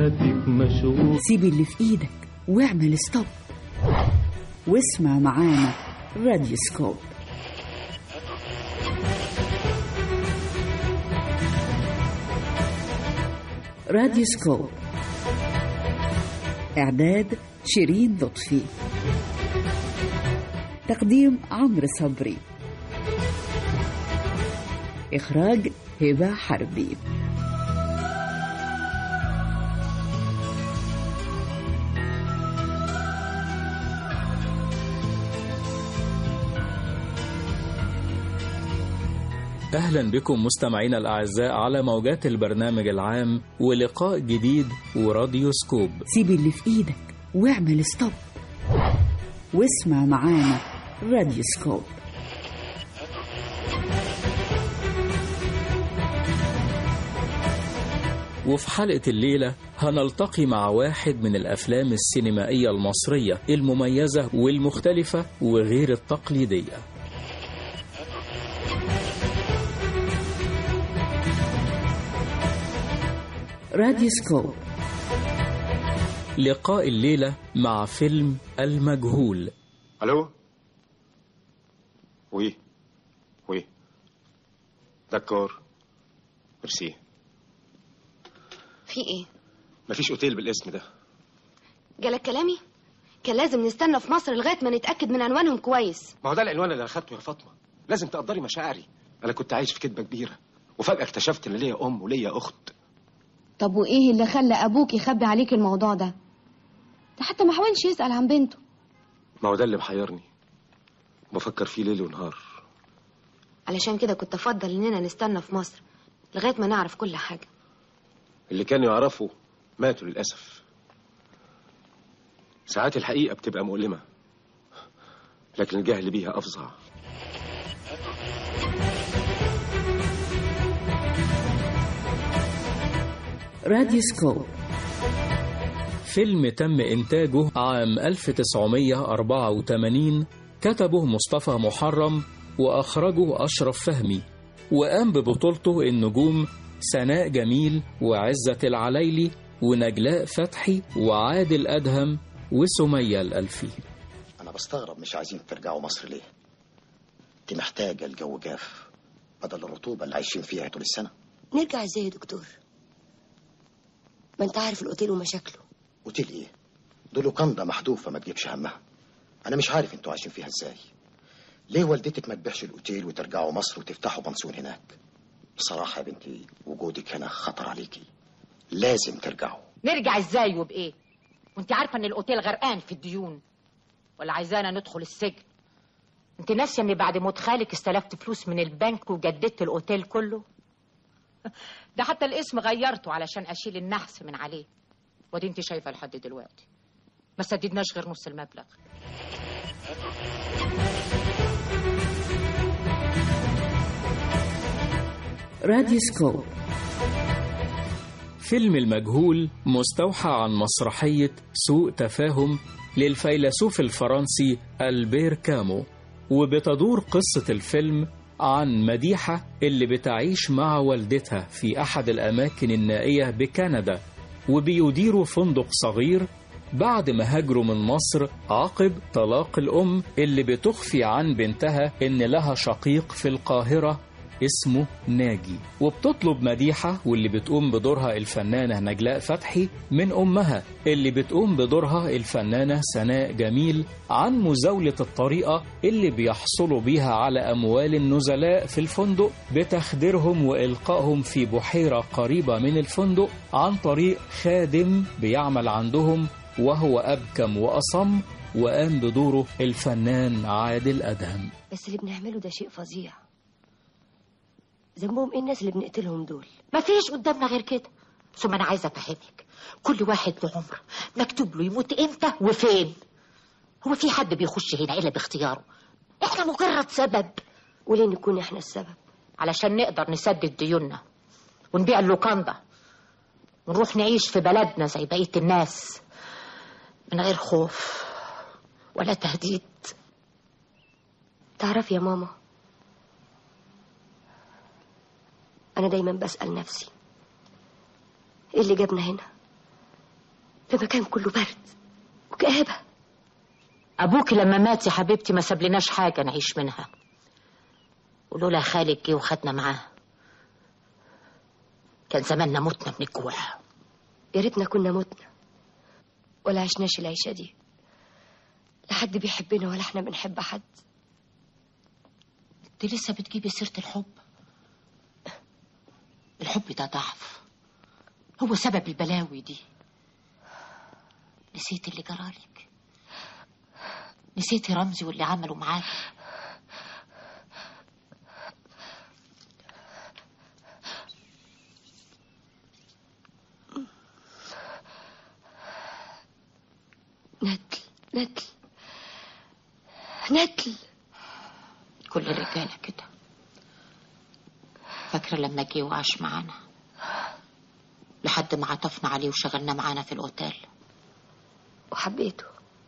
حياتك مشغول. سيب اللي في ايدك واعمل ستوب واسمع معانا راديوسكوب. راديوسكوب، إعداد شيرين لطفي، تقديم عمرو صبري، إخراج هبة حربي. أهلا بكم مستمعينا الأعزاء على موجات البرنامج العام ولقاء جديد وراديوسكوب. سيب اللي في إيدك واعمل ستوب واسمع معانا راديوسكوب. وفي حلقة الليلة هنلتقي مع واحد من الأفلام السينمائية المصرية المميزة والمختلفة وغير التقليدية. راديوسكوب، لقاء الليلة مع فيلم المجهول. الو، وي دكور، ميرسي. في ايه؟ مفيش اوتيل بالاسم ده. جالك كلامي؟ كان لازم نستنى في مصر لغايه ما نتاكد من عنوانهم كويس. ما هو ده العنوان اللي اخدته يا فاطمه. لازم تقدري مشاعري. انا كنت عايش في كدبه كبيره وفجاه اكتشفت ان ليا ام وليا اخت. طب وايه اللي خلى ابوك يخبي عليك الموضوع ده حتى ما حاولش يسال عن بنته؟ ما هو ده اللي محيرني وبفكر فيه ليل ونهار. علشان كده كنت افضل اننا نستنى في مصر لغايه ما نعرف كل حاجه. اللي كانوا يعرفوا ماتوا للاسف. ساعات الحقيقه بتبقى مؤلمه لكن الجهل بيها افظع. راديوسكوب، فيلم تم إنتاجه عام 1984، كتبه مصطفى محرم وأخرجه أشرف فهمي، وقام ببطولته النجوم سناء جميل وعزة العليلي ونجلاء فتحي وعادل أدهم وسمية الألفي. أنا بستغرب مش عايزين ترجعوا مصر ليه؟ دي محتاجة الجو جاف بدل الرطوبة اللي عايشين فيها طول السنة. نرجع ازاي يا دكتور؟ ما انت عارف الاوتيل ومشاكله. اوتيل ايه؟ دول لوكاندا محذوفة ما تجيبش همها. أنا مش عارف انتوا عايشين فيها ازاي. ليه والدتك ما تبيعش الاوتيل وترجعوا مصر وتفتحوا بنسون هناك؟ بصراحة يا بنتي وجودك هنا خطر عليكي. لازم ترجعوا. نرجع ازاي وبايه؟ وانت عارفة ان الاوتيل غرقان في الديون، ولا عايزانا ندخل السجن؟ انت ناسية ان بعد موت خالك استلفت فلوس من البنك وجددت الاوتيل كله؟ ده حتى الاسم غيرته علشان اشيل النحس من عليه، ودي انت شايفه لحد دلوقتي ما سددناش غير نص المبلغ. راديوسكوب، فيلم المجهول مستوحى عن مسرحية سوء تفاهم للفيلسوف الفرنسي ألبير كامو، وبتدور قصة الفيلم عن مديحة اللي بتعيش مع والدتها في أحد الأماكن النائية بكندا، وبيديروا فندق صغير بعد ما هاجروا من مصر عقب طلاق الأم اللي بتخفي عن بنتها إن لها شقيق في القاهرة اسمه ناجي. وبتطلب مديحة واللي بتقوم بدورها الفنانة نجلاء فتحي من أمها اللي بتقوم بدورها الفنانة سناء جميل عن مزاولة الطريقة اللي بيحصلوا بيها على أموال النزلاء في الفندق بتخديرهم وإلقائهم في بحيرة قريبة من الفندق عن طريق خادم بيعمل عندهم وهو أبكم وأصم، وقام بدوره الفنان عادل أدهم. بس اللي بنعمله ده شيء فظيع. ذنبهم ايه الناس اللي بنقتلهم دول؟ ما فيش قدامنا غير كده. ثم انا عايزه افهمك، كل واحد له عمر مكتوب له يموت امتى وفين. هو في حد بيخش هنا الا باختياره؟ احنا مجرد سبب. وليه نكون احنا السبب؟ علشان نقدر نسدد ديوننا ونبيع اللوكاندا ونروح نعيش في بلدنا زي بقيه الناس من غير خوف ولا تهديد. تعرفي يا ماما، أنا دايما بسأل نفسي إيه اللي جابنا هنا؟ في مكان كله برد وكآبة. ابوكي لما مات يا حبيبتي ما سابلناش حاجه نعيش منها، ولولا خالك جه وخدنا معاه كان زماننا متنا من الجوع. يا ريتنا كنا متنا ولا عشناش العيشة دي. لا حد بيحبنا ولا احنا بنحب حد. انت لسه بتجيبي سيره الحب؟ الحب ده ضعف، هو سبب البلاوي دي. نسيتي اللي جرالك؟ نسيتي رمزي واللي عمله معاك؟ ندل كل الرجاله كده. فاكره لما جه وعاش معانا لحد ما عطفنا عليه وشغلنا معانا في الاوتيل؟ وحبيته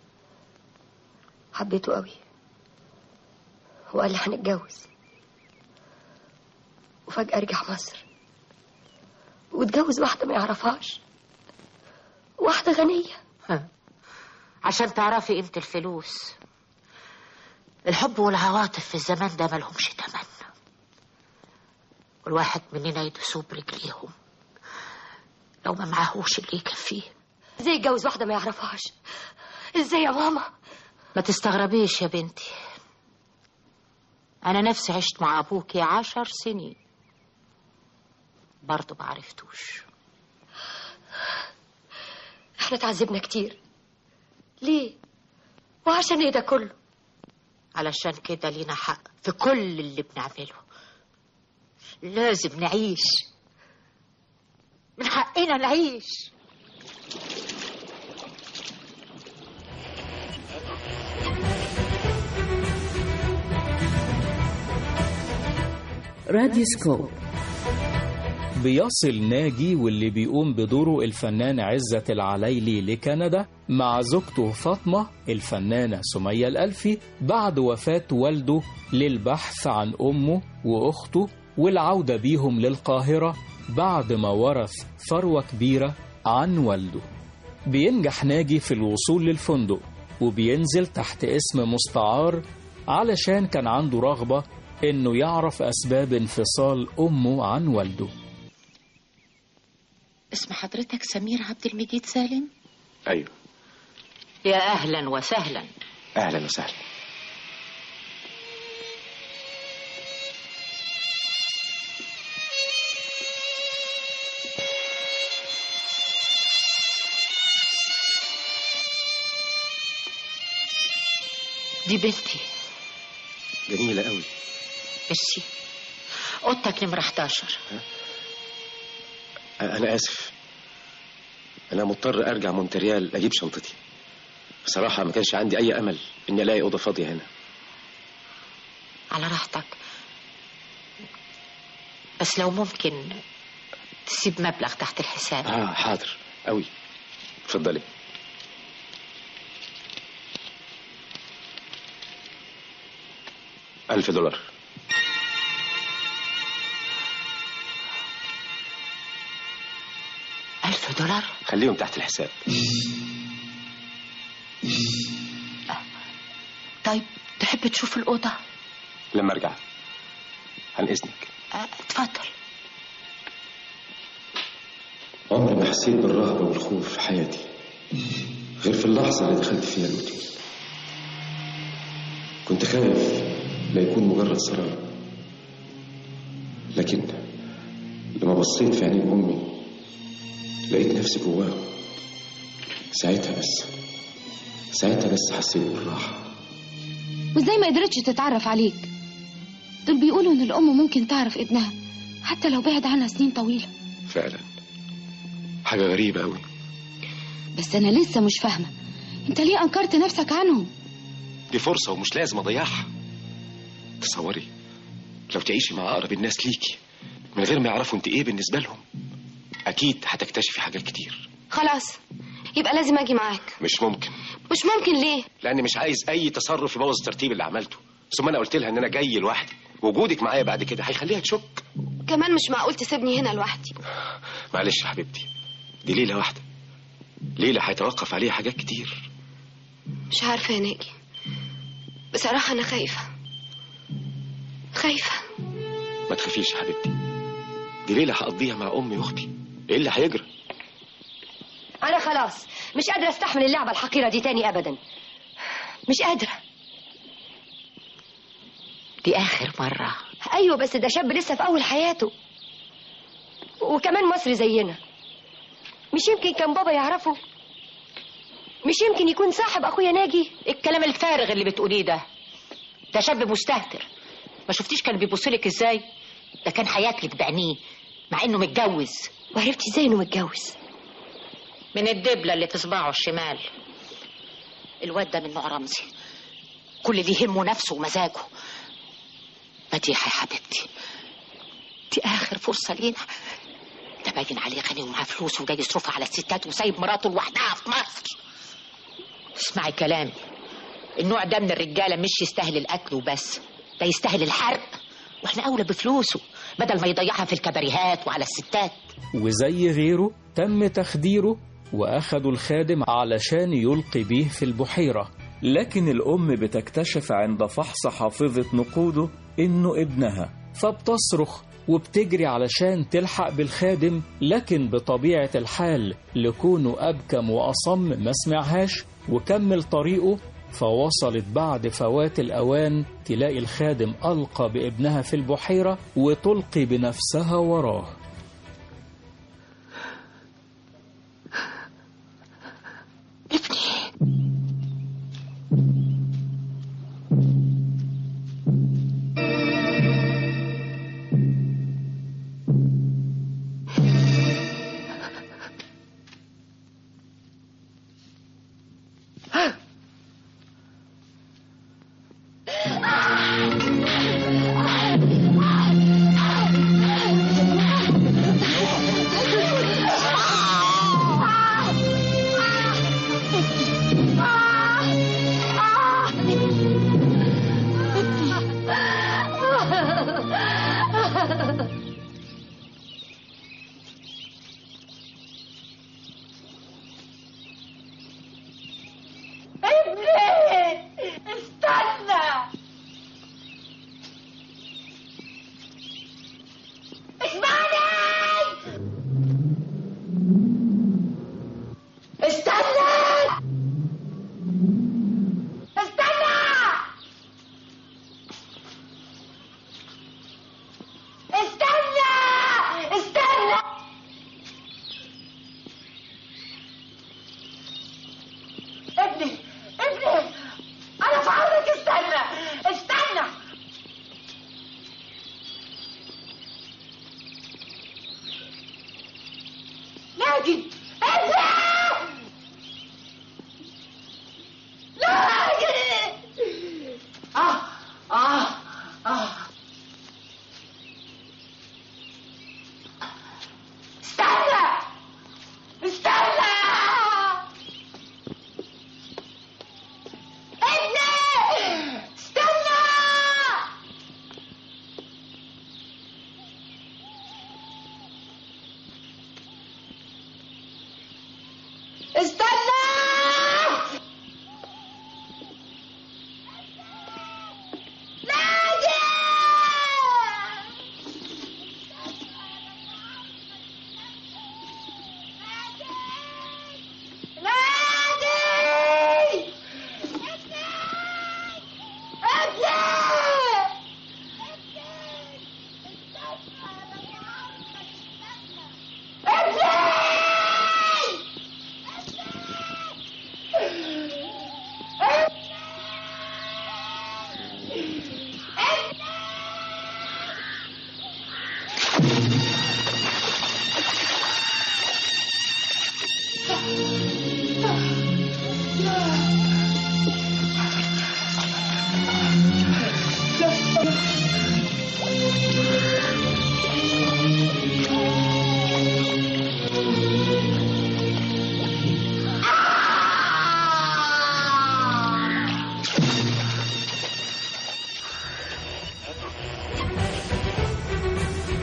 قوي، وقال لي هنتجوز، وفجأة رجع مصر واتجوز واحدة ما يعرفهاش، واحدة غنية. عشان تعرفي قيمة الفلوس. الحب والعواطف في الزمان ده ملهمش تمن، والواحد مننا يدسوا برجليهم لو ما معاهوش اللي يكفيه. ازاي يتجوز واحدة ما يعرفهاش؟ ازاي يا ماما؟ ما تستغربيش يا بنتي، انا نفسي عشت مع ابوكي 10 سنين برضه ما عرفتوش. احنا تعذبنا كتير. ليه؟ وعشان ايه ده كله؟ علشان كده لينا حق في كل اللي بنعمله. لازم نعيش، من حقنا نعيش. راديوسكوب. بيصل ناجي واللي بيقوم بدوره الفنان عزت العليلي لكندا مع زوجته فاطمة الفنانة سمية الألفي بعد وفاة والده للبحث عن أمه وأخته والعودة بيهم للقاهرة بعد ما ورث ثروة كبيرة عن والده. بينجح ناجي في الوصول للفندق وبينزل تحت اسم مستعار علشان كان عنده رغبة إنه يعرف أسباب انفصال أمه عن والده. اسم حضرتك سمير عبد المجيد سالم؟ ايوه. يا أهلا وسهلا. اهلا وسهلا. دي بنتي. جميلة قوي. ميرسي. اوضتك نمرة 11. انا اسف، انا مضطر ارجع مونتريال اجيب شنطتي. بصراحة ما كانش عندي اي امل اني الاقي اوضة فاضية هنا. على راحتك، بس لو ممكن تسيب مبلغ تحت الحساب. حاضر قوي. اتفضلي. $1000. $1000؟ خليهم تحت الحساب. طيب تحب تشوف الأوضة؟ لما ارجع. عن اذنك. اتفضل. عمري ما حسيت بالرهبة والخوف في حياتي غير في اللحظة اللي دخلت فيها الأوتيل. كنت خايف لا يكون مجرد سراب، لكن لما بصيت في عينين أمي لقيت نفسي جواها. ساعتها بس حسيت بالراحة. وازاي ما قدرتش تتعرف عليك؟ دول بيقولوا ان الام ممكن تعرف ابنها حتى لو بعد عنها سنين طويلة. فعلا حاجة غريبة قوي. بس انا لسه مش فاهمة انت ليه انكرت نفسك عنهم؟ دي فرصة ومش لازم اضيعها. تصوري لو تعيشي مع اقرب الناس ليكي من غير ما يعرفوا انت ايه بالنسبة لهم، اكيد هتكتشفي حاجات كتير. خلاص يبقى لازم اجي معاك. مش ممكن. مش ممكن ليه؟ لاني مش عايز اي تصرف يبوظ الترتيب اللي عملته. ثم انا قلت لها ان انا جاي لوحدي، وجودك معايا بعد كده هيخليها تشك. كمان مش معقول تسيبني هنا لوحدي. معلش يا حبيبتي، دي ليلة واحدة. ليلى هيتوقف عليها حاجات كتير. مش عارفة يا ناجي، بصراحة أنا خايفة. ما تخافيش يا حبيبتي، دي ليلى هقضيها مع أمي وأختي. إيه اللي هيجرى؟ أنا خلاص مش قادرة أستحمل اللعبة الحقيرة دي تاني أبدا، مش قادرة. دي آخر مرة. أيوة بس ده شاب لسه في أول حياته، وكمان مصري زينا. مش يمكن كان بابا يعرفه؟ مش يمكن يكون صاحب أخويا ناجي؟ الكلام الفارغ اللي بتقوليه ده شاب مستهتر. ما شفتيش كان بيبصلك ازاي؟ ده كان حياتلك بعينيه مع انه متجوز. وعرفتي ازاي انه متجوز؟ من الدبلة اللي في صباعه الشمال. الواد ده من نوع رمزي، كل اللي يهمه نفسه ومزاجه. مديحة يا حبيبتي، دي آخر فرصة لينا. ده باين عليه غني ومعاه فلوس وجاي يصرفها على الستات وسايب مراته لوحدها في مصر. اسمعي كلامي، النوع ده من الرجالة مش يستاهل القتل وبس، ده يستاهل الحرق، واحنا أولى بفلوسه بدل ما يضيعها في الكباريهات وعلى الستات. وزي غيره تم تخديره وأخدوا الخادم علشان يلقي بيه في البحيرة. لكن الأم بتكتشف عند فحص حافظة نقوده إنه ابنها، فبتصرخ وبتجري علشان تلحق بالخادم، لكن بطبيعة الحال لكونه أبكم وأصم ما سمعهاش وكمل طريقه. فوصلت بعد فوات الأوان تلاقي الخادم ألقى بابنها في البحيرة وتلقي بنفسها وراه.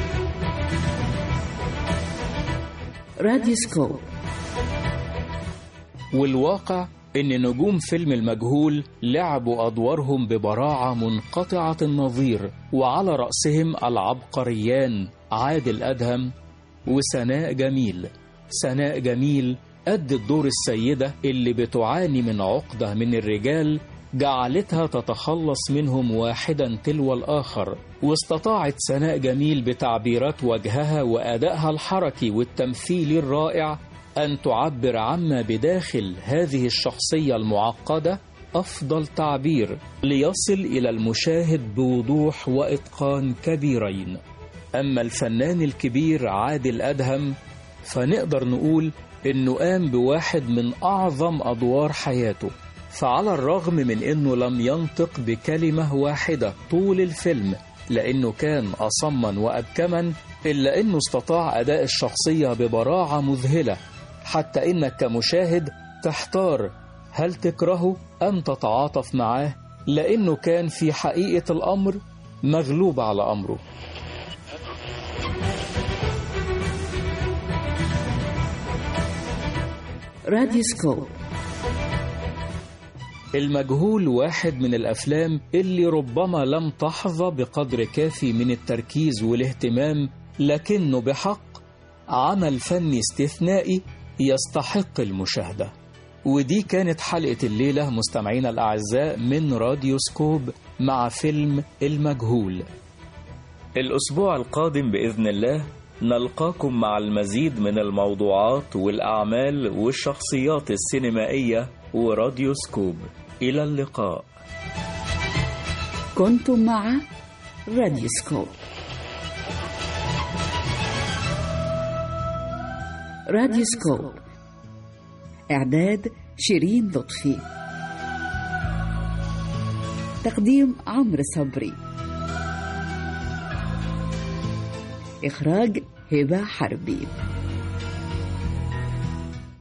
راديوسكوب والواقع إن نجوم فيلم المجهول لعبوا أدوارهم ببراعة منقطعة النظير، وعلى رأسهم العبقريان عادل أدهم وسناء جميل. سناء جميل أدت دور السيدة اللي بتعاني من عقدة من الرجال جعلتها تتخلص منهم واحدا تلو الآخر، واستطاعت سناء جميل بتعبيرات وجهها وأدائها الحركي والتمثيلي الرائع أن تعبر عما بداخل هذه الشخصية المعقدة أفضل تعبير، ليصل إلى المشاهد بوضوح وإتقان كبيرين. أما الفنان الكبير عادل أدهم فنقدر نقول إنه قام بواحد من أعظم أدوار حياته، فعلى الرغم من إنه لم ينطق بكلمة واحدة طول الفيلم لأنه كان أصما وأبكما، إلا إنه استطاع أداء الشخصية ببراعة مذهلة، حتى إنك كمشاهد تحتار هل تكرهه أم تتعاطف معاه، لأنه كان في حقيقة الأمر مغلوب على أمره. راديوسكوب. المجهول واحد من الأفلام اللي ربما لم تحظى بقدر كافي من التركيز والاهتمام، لكنه بحق عمل فني استثنائي يستحق المشاهدة. ودي كانت حلقة الليلة مستمعينا الأعزاء من راديوسكوب مع فيلم المجهول. الأسبوع القادم بإذن الله نلقاكم مع المزيد من الموضوعات والأعمال والشخصيات السينمائية وراديوسكوب. إلى اللقاء. كنتم مع راديوسكوب. راديوسكوب، إعداد شيرين لطفي، تقديم عمرو صبري، إخراج هبة حربي.